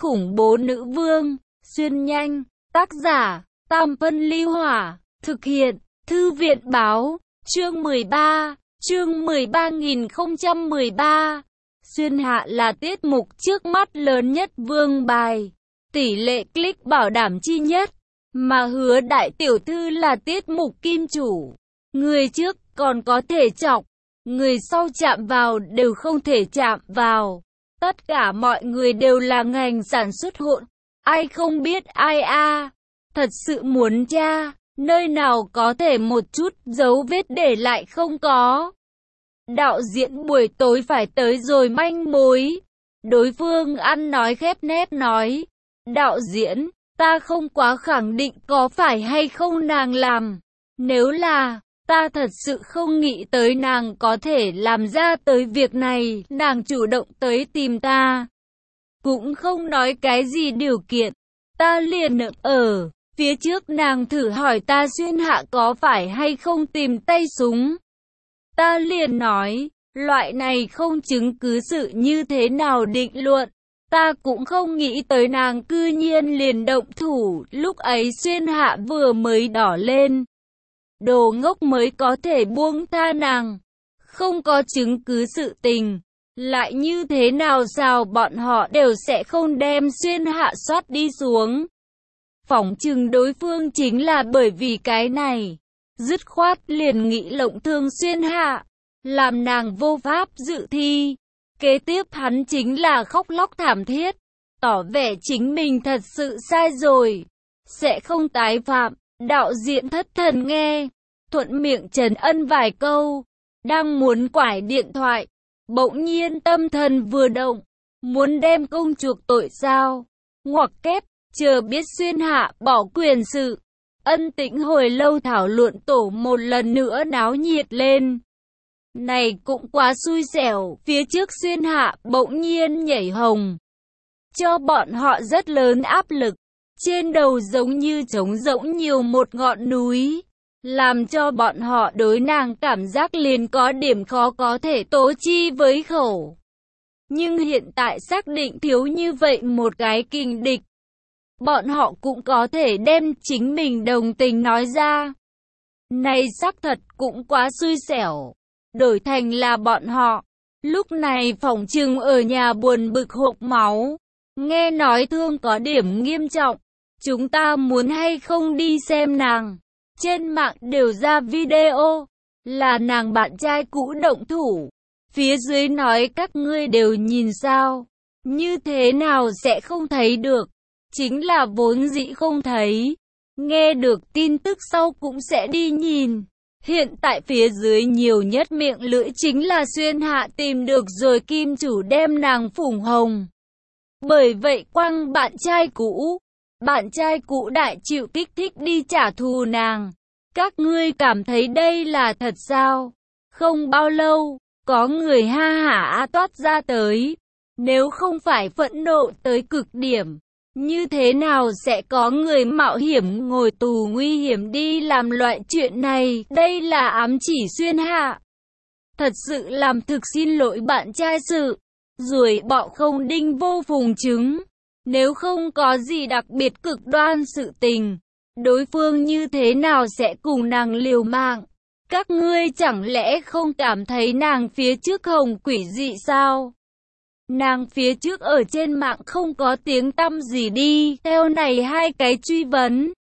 khủng bố nữ vương, xuyên nhanh, tác giả, Tam Phân Ly Hỏa, thực hiện, Thư viện Báo, chương 13, chương 13.013. Xuyên hạ là tiết mục trước mắt lớn nhất vương bài, tỷ lệ click bảo đảm chi nhất, mà Hứa đại tiểu thư là tiết mục kim chủ. Người trước còn có thể chọc, người sau chạm vào đều không thể chạm vào. Tất cả mọi người đều là ngành sản xuất hỗn, ai không biết ai a. Thật sự muốn tra, nơi nào có thể một chút dấu vết để lại không có. Đạo diễn buổi tối phải tới rồi manh mối. Đối phương ăn nói khép nép nói, đạo diễn, ta không quá khẳng định có phải hay không nàng làm. Nếu là, ta thật sự không nghĩ tới nàng có thể làm ra tới việc này, nàng chủ động tới tìm ta. Cũng không nói cái gì điều kiện, ta liền ở phía trước nàng thử hỏi ta xuyên hạ có phải hay không tìm tay súng. Ta liền nói, loại này không chứng cứ sự như thế nào định luận. Ta cũng không nghĩ tới nàng cư nhiên liền động thủ, lúc ấy xuyên hạ vừa mới đỏ lên. Đồ ngốc mới có thể buông tha nàng. Không có chứng cứ sự tình. Lại như thế nào sao bọn họ đều sẽ không đem xuyên hạ soát đi xuống. Phỏng chừng đối phương chính là bởi vì cái này. Dứt khoát liền nghĩ lộng thương xuyên hạ. Làm nàng vô pháp dự thi. Kế tiếp hắn chính là khóc lóc thảm thiết. Tỏ vẻ chính mình thật sự sai rồi. Sẽ không tái phạm. Đạo diễn thất thần nghe. Thuận miệng trấn ân vài câu. Đang muốn quải điện thoại. Bỗng nhiên tâm thần vừa động. Muốn đem công chuộc tội sao? Ngoặc kép. Chờ biết xuyên hạ bỏ quyền sự. Ân tĩnh hồi lâu thảo luận tổ một lần nữa náo nhiệt lên. Này cũng quá xui xẻo. Phía trước xuyên hạ bỗng nhiên nhảy hồng. Cho bọn họ rất lớn áp lực. Trên đầu giống như trống rỗng nhiều một ngọn núi. Làm cho bọn họ đối nàng cảm giác liền có điểm khó có thể tố chi với khẩu. Nhưng hiện tại xác định thiếu như vậy một cái kình địch. Bọn họ cũng có thể đem chính mình đồng tình nói ra. Này xác thật cũng quá xui xẻo. Đổi thành là bọn họ. Lúc này phỏng chừng ở nhà buồn bực hộc máu. Nghe nói thương có điểm nghiêm trọng. Chúng ta muốn hay không đi xem nàng. Trên mạng đều ra video. Là nàng bạn trai cũ động thủ. Phía dưới nói các ngươi đều nhìn sao. Như thế nào sẽ không thấy được. Chính là vốn dĩ không thấy. Nghe được tin tức sau cũng sẽ đi nhìn. Hiện tại phía dưới nhiều nhất miệng lưỡi chính là xuyên hạ tìm được rồi kim chủ đem nàng phủng hồng. Bởi vậy quăng bạn trai cũ. Bạn trai cũ đại chịu kích thích đi trả thù nàng. Các ngươi cảm thấy đây là thật sao? Không bao lâu, có người ha hả toát ra tới. Nếu không phải phẫn nộ tới cực điểm, như thế nào sẽ có người mạo hiểm ngồi tù nguy hiểm đi làm loại chuyện này? Đây là ám chỉ xuyên hạ. Thật sự làm thực xin lỗi bạn trai sự. Ruồi bọ không đinh vô phùng trứng. Nếu không có gì đặc biệt cực đoan sự tình, đối phương như thế nào sẽ cùng nàng liều mạng? Các ngươi chẳng lẽ không cảm thấy nàng phía trước hồng quỷ dị sao? Nàng phía trước ở trên mạng không có tiếng tăm gì đi. Theo này hai cái truy vấn.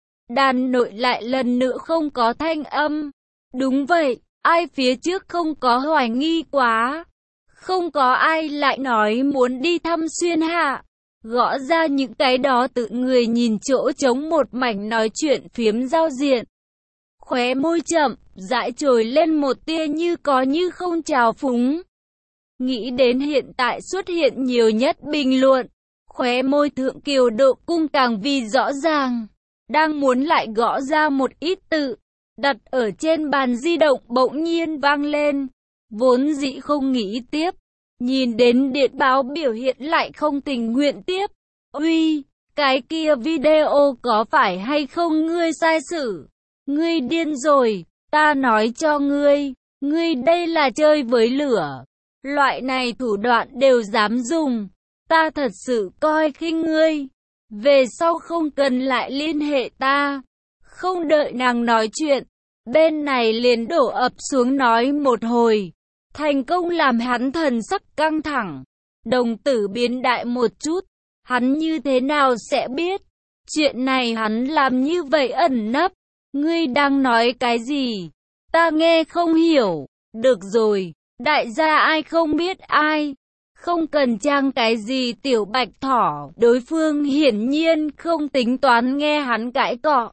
Đàn nội lại lần nữa không có thanh âm. Đúng vậy, ai phía trước không có hoài nghi quá. Không có ai lại nói muốn đi thăm xuyên hạ. Gõ ra những cái đó tự người nhìn chỗ trống một mảnh nói chuyện phiếm giao diện. Khóe môi chậm, dãi trồi lên một tia như có như không trào phúng. Nghĩ đến hiện tại xuất hiện nhiều nhất bình luận. Khóe môi thượng kiều độ cung càng vì rõ ràng. Đang muốn lại gõ ra một ít tự. Đặt ở trên bàn di động bỗng nhiên vang lên. Vốn dĩ không nghĩ tiếp. Nhìn đến điện báo biểu hiện lại không tình nguyện tiếp. Uy, cái kia video có phải hay không ngươi sai sử? Ngươi điên rồi, ta nói cho ngươi, ngươi đây là chơi với lửa. Loại này thủ đoạn đều dám dùng. ta thật sự coi khinh ngươi. Về sau không cần lại liên hệ ta. Không đợi nàng nói chuyện, bên này liền đổ ập xuống nói một hồi. Thành công làm hắn thần sắc căng thẳng. Đồng tử biến đại một chút. Hắn như thế nào sẽ biết? Chuyện này hắn làm như vậy ẩn nấp. Ngươi đang nói cái gì? Ta nghe không hiểu. Được rồi, đại gia ai không biết ai. Không cần trang cái gì tiểu bạch thỏ. Đối phương hiển nhiên không tính toán nghe hắn cãi cọ.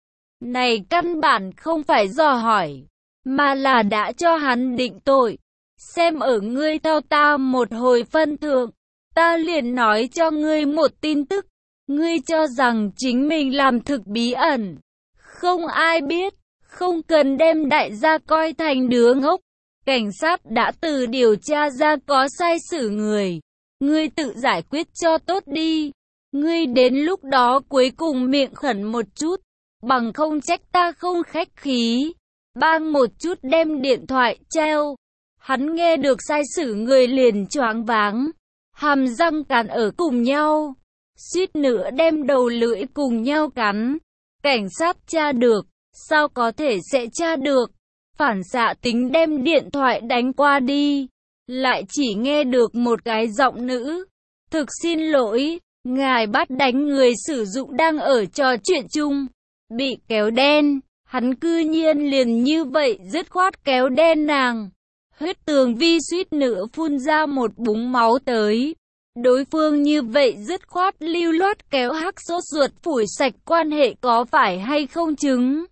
Này căn bản không phải dò hỏi, mà là đã cho hắn định tội. Xem ở ngươi theo ta một hồi phân thượng, ta liền nói cho ngươi một tin tức. Ngươi cho rằng chính mình làm thực bí ẩn, không ai biết, không cần đem đại gia coi thành đứa ngốc. Cảnh sát đã từ điều tra ra có sai xử người. Ngươi tự giải quyết cho tốt đi. Ngươi đến lúc đó cuối cùng miệng khẩn một chút, bằng không trách ta không khách khí. Bang một chút đem điện thoại treo. Hắn nghe được sai xử người liền choáng váng, hàm răng cắn ở cùng nhau, suýt nữa đem đầu lưỡi cùng nhau cắn. Cảnh sát tra được, sao có thể sẽ tra được? Phản xạ tính đem điện thoại đánh qua đi, lại chỉ nghe được một cái giọng nữ. Thực xin lỗi, ngài bắt đánh người sử dụng đang ở trò chuyện chung, bị kéo đen. Hắn cư nhiên liền như vậy dứt khoát kéo đen nàng. Huyết Tường Vi suýt nữa phun ra một búng máu tới. Đối phương như vậy dứt khoát lưu loát kéo hắc sốt ruột phủi sạch quan hệ có phải hay không chứng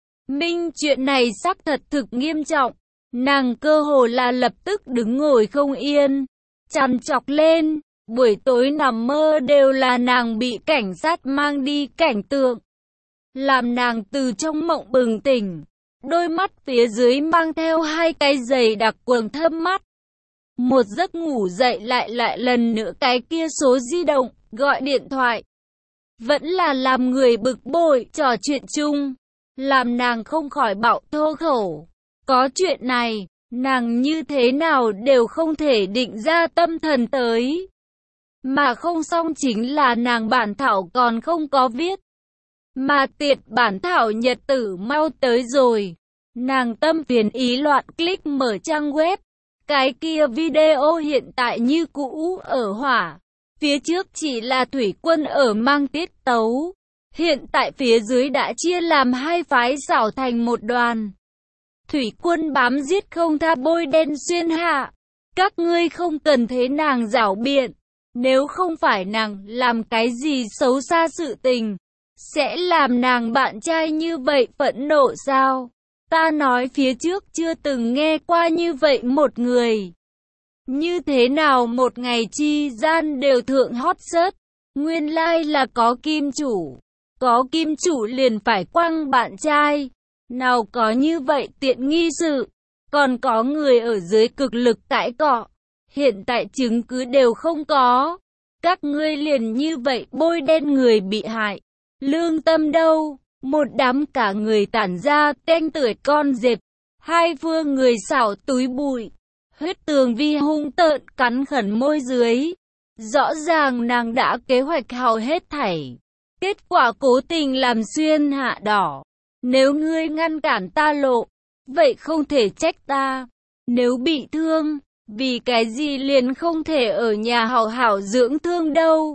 minh chuyện này xác thật thực nghiêm trọng. Nàng cơ hồ là lập tức đứng ngồi không yên, trằn trọc lên. Buổi tối nằm mơ đều là nàng bị cảnh sát mang đi cảnh tượng, làm nàng từ trong mộng bừng tỉnh. Đôi mắt phía dưới mang theo hai cái giày đặc quầng thâm mắt. Một giấc ngủ dậy lại lần nữa cái kia số di động, gọi điện thoại. Vẫn là làm người bực bội, trò chuyện chung, làm nàng không khỏi bạo thô khẩu. Có chuyện này, nàng như thế nào đều không thể định ra tâm thần tới. Mà không xong chính là nàng bản thảo còn không có viết. Mà tiệt bản thảo nhật tử mau tới rồi. Nàng tâm phiền ý loạn click mở trang web. Cái kia video hiện tại như cũ ở hỏa. Phía trước chỉ là thủy quân ở mang tiết tấu. Hiện tại phía dưới đã chia làm hai phái xảo thành một đoàn. Thủy quân bám giết không tha bôi đen xuyên hạ. Các ngươi không cần thế nàng giảo biện. Nếu không phải nàng làm cái gì xấu xa sự tình, sẽ làm nàng bạn trai như vậy phẫn nộ sao? Ta nói phía trước chưa từng nghe qua như vậy một người. Như thế nào một ngày chi gian đều thượng hot search? Nguyên lai là có kim chủ. Có kim chủ liền phải quăng bạn trai. Nào có như vậy tiện nghi sự. Còn có người ở dưới cực lực cãi cọ. Hiện tại chứng cứ đều không có. Các ngươi liền như vậy bôi đen người bị hại. Lương tâm đâu? Một đám cả người tản ra tanh tưởi con dẹp. Hai phương người xảo túi bụi. Huyết Tường Vi hung tợn cắn khẩn môi dưới. Rõ ràng nàng đã kế hoạch hao hết thảy. Kết quả cố tình làm xuyên hạ đỏ. Nếu ngươi ngăn cản ta lộ, vậy không thể trách ta. Nếu bị thương, vì cái gì liền không thể ở nhà hảo hảo dưỡng thương đâu.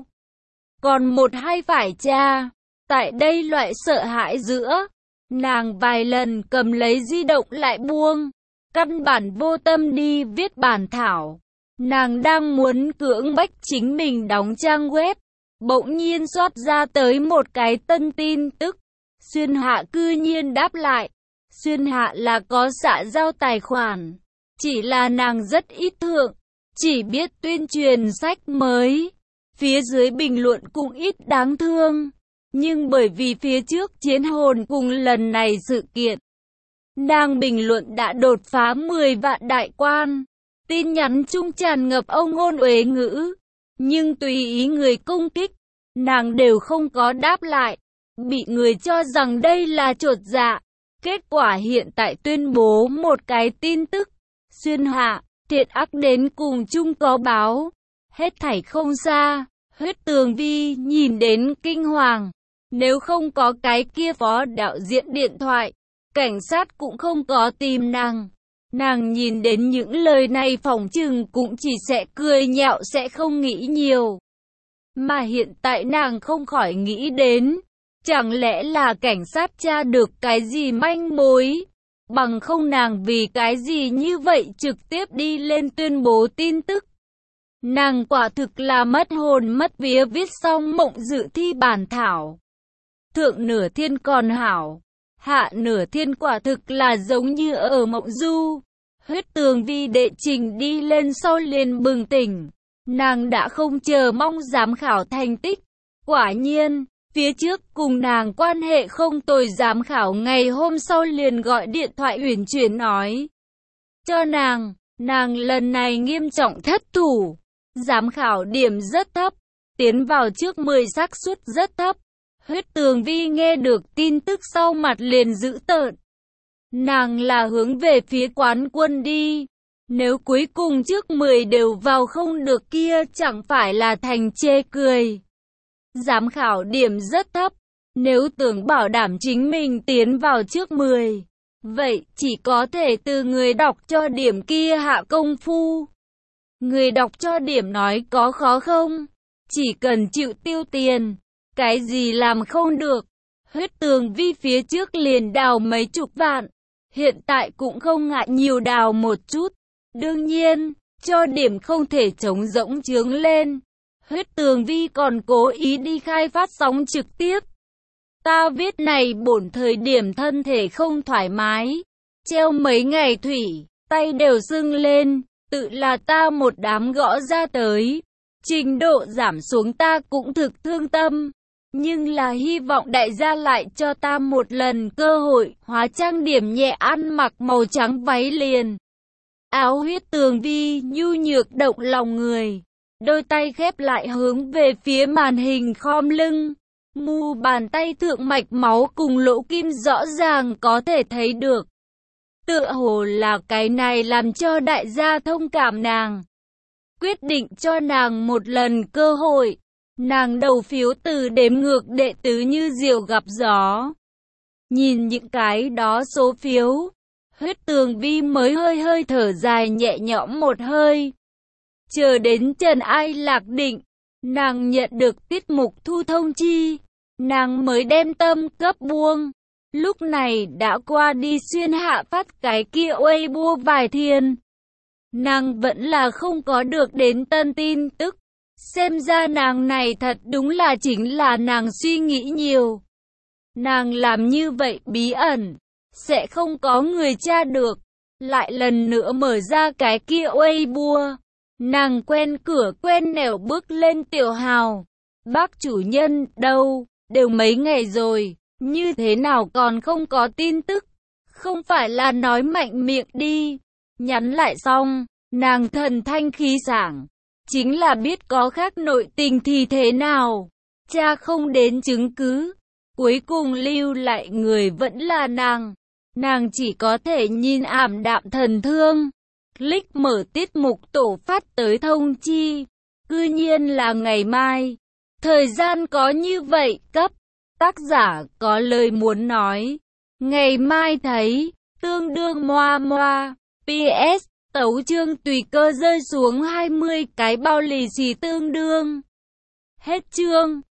Còn một hai phải cha. Tại đây loại sợ hãi giữa, nàng vài lần cầm lấy di động lại buông. Căn bản vô tâm đi viết bản thảo. Nàng đang muốn cưỡng bách chính mình đóng trang web. Bỗng nhiên xoát ra tới một cái tân tin tức. Xuyên Hạ cư nhiên đáp lại. Xuyên Hạ là có xã giao tài khoản. Chỉ là nàng rất ít thượng. Chỉ biết tuyên truyền sách mới. Phía dưới bình luận cũng ít đáng thương. Nhưng bởi vì phía trước chiến hồn cùng lần này sự kiện, nàng bình luận đã đột phá 10 vạn đại quan. Tin nhắn chung tràn ngập ông ngôn uế ngữ. Nhưng tùy ý người công kích, nàng đều không có đáp lại. Bị người cho rằng đây là chột dạ. Kết quả hiện tại tuyên bố một cái tin tức. Xuyên Hạ, thiện ác đến cùng chung có báo. Hết thảy không xa, Huyết Tường Vi nhìn đến kinh hoàng. Nếu không có cái kia phó đạo diễn điện thoại, cảnh sát cũng không có tìm nàng. Nàng nhìn đến những lời này phỏng chừng cũng chỉ sẽ cười nhạo, sẽ không nghĩ nhiều. Mà hiện tại nàng không khỏi nghĩ đến, chẳng lẽ là cảnh sát tra được cái gì manh mối? Bằng không nàng vì cái gì như vậy trực tiếp đi lên tuyên bố tin tức. Nàng quả thực là mất hồn mất vía, viết xong mộng dự thi bản thảo. Thượng nửa thiên còn hảo, hạ nửa thiên quả thực là giống như ở mộng du. Huyết Tường Vi đệ trình đi lên sau liền bừng tỉnh. Nàng đã không chờ mong giám khảo thành tích. Quả nhiên, phía trước cùng nàng quan hệ không tồi giám khảo ngày hôm sau liền gọi điện thoại uyển chuyển nói cho nàng lần này nghiêm trọng thất thủ. Giám khảo điểm rất thấp, tiến vào trước 10 xác suất rất thấp. Huyết Tường Vi nghe được tin tức sau mặt liền dữ tợn. Nàng là hướng về phía quán quân đi. Nếu cuối cùng trước 10 đều vào không được kia chẳng phải là thành chê cười. Giám khảo điểm rất thấp. Nếu tưởng bảo đảm chính mình tiến vào trước 10, vậy chỉ có thể từ người đọc cho điểm kia hạ công phu. Người đọc cho điểm nói có khó không? Chỉ cần chịu tiêu tiền, cái gì làm không được. Huyết Tường Vi phía trước liền đào mấy chục vạn, hiện tại cũng không ngại nhiều đào một chút. Đương nhiên, cho điểm không thể trống rỗng chướng lên. Huyết Tường Vi còn cố ý đi khai phát sóng trực tiếp. Ta viết này bổn thời điểm thân thể không thoải mái, treo mấy ngày thủy, tay đều sưng lên, tự là ta một đám gõ ra tới. Trình độ giảm xuống ta cũng thực thương tâm, nhưng là hy vọng đại gia lại cho ta một lần cơ hội. Hóa trang điểm nhẹ, ăn mặc màu trắng váy liền áo. Huyết Tường Vi nhu nhược động lòng người, đôi tay khép lại hướng về phía màn hình khom lưng. Mu bàn tay thượng mạch máu cùng lỗ kim rõ ràng có thể thấy được. Tựa hồ là cái này làm cho đại gia thông cảm nàng, quyết định cho nàng một lần cơ hội. Nàng đầu phiếu từ đếm ngược đệ tứ như diều gặp gió. Nhìn những cái đó số phiếu, Huyết Tường Vi mới hơi thở dài nhẹ nhõm một hơi. Chờ đến Trần Ai Lạc định, nàng nhận được tiết mục thu thông chi, nàng mới đem tâm cấp buông. Lúc này đã qua đi xuyên hạ phát cái kia Weibo vài thiên. Nàng vẫn là không có được đến tân tin tức. Xem ra nàng này thật đúng là chính là nàng suy nghĩ nhiều. Nàng làm như vậy bí ẩn, sẽ không có người tra được. Lại lần nữa mở ra cái kia Weibo. Nàng quen cửa quen nẻo bước lên tiểu hào. Bác chủ nhân đâu, đều mấy ngày rồi, như thế nào còn không có tin tức? Không phải là nói mạnh miệng đi. Nhắn lại xong, nàng thần thanh khí sảng. Chính là biết có khác nội tình thì thế nào. Cha không đến chứng cứ. Cuối cùng lưu lại người vẫn là nàng. Nàng chỉ có thể nhìn ảm đạm thần thương. Click mở tiết mục tổ phát tới thông chi. Cư nhiên là ngày mai. Thời gian có như vậy cấp. Tác giả có lời muốn nói. Ngày mai thấy. Tương đương moa moa. PS. Tấu chương tùy cơ rơi xuống 20 cái bao lì xì tương đương. Hết chương.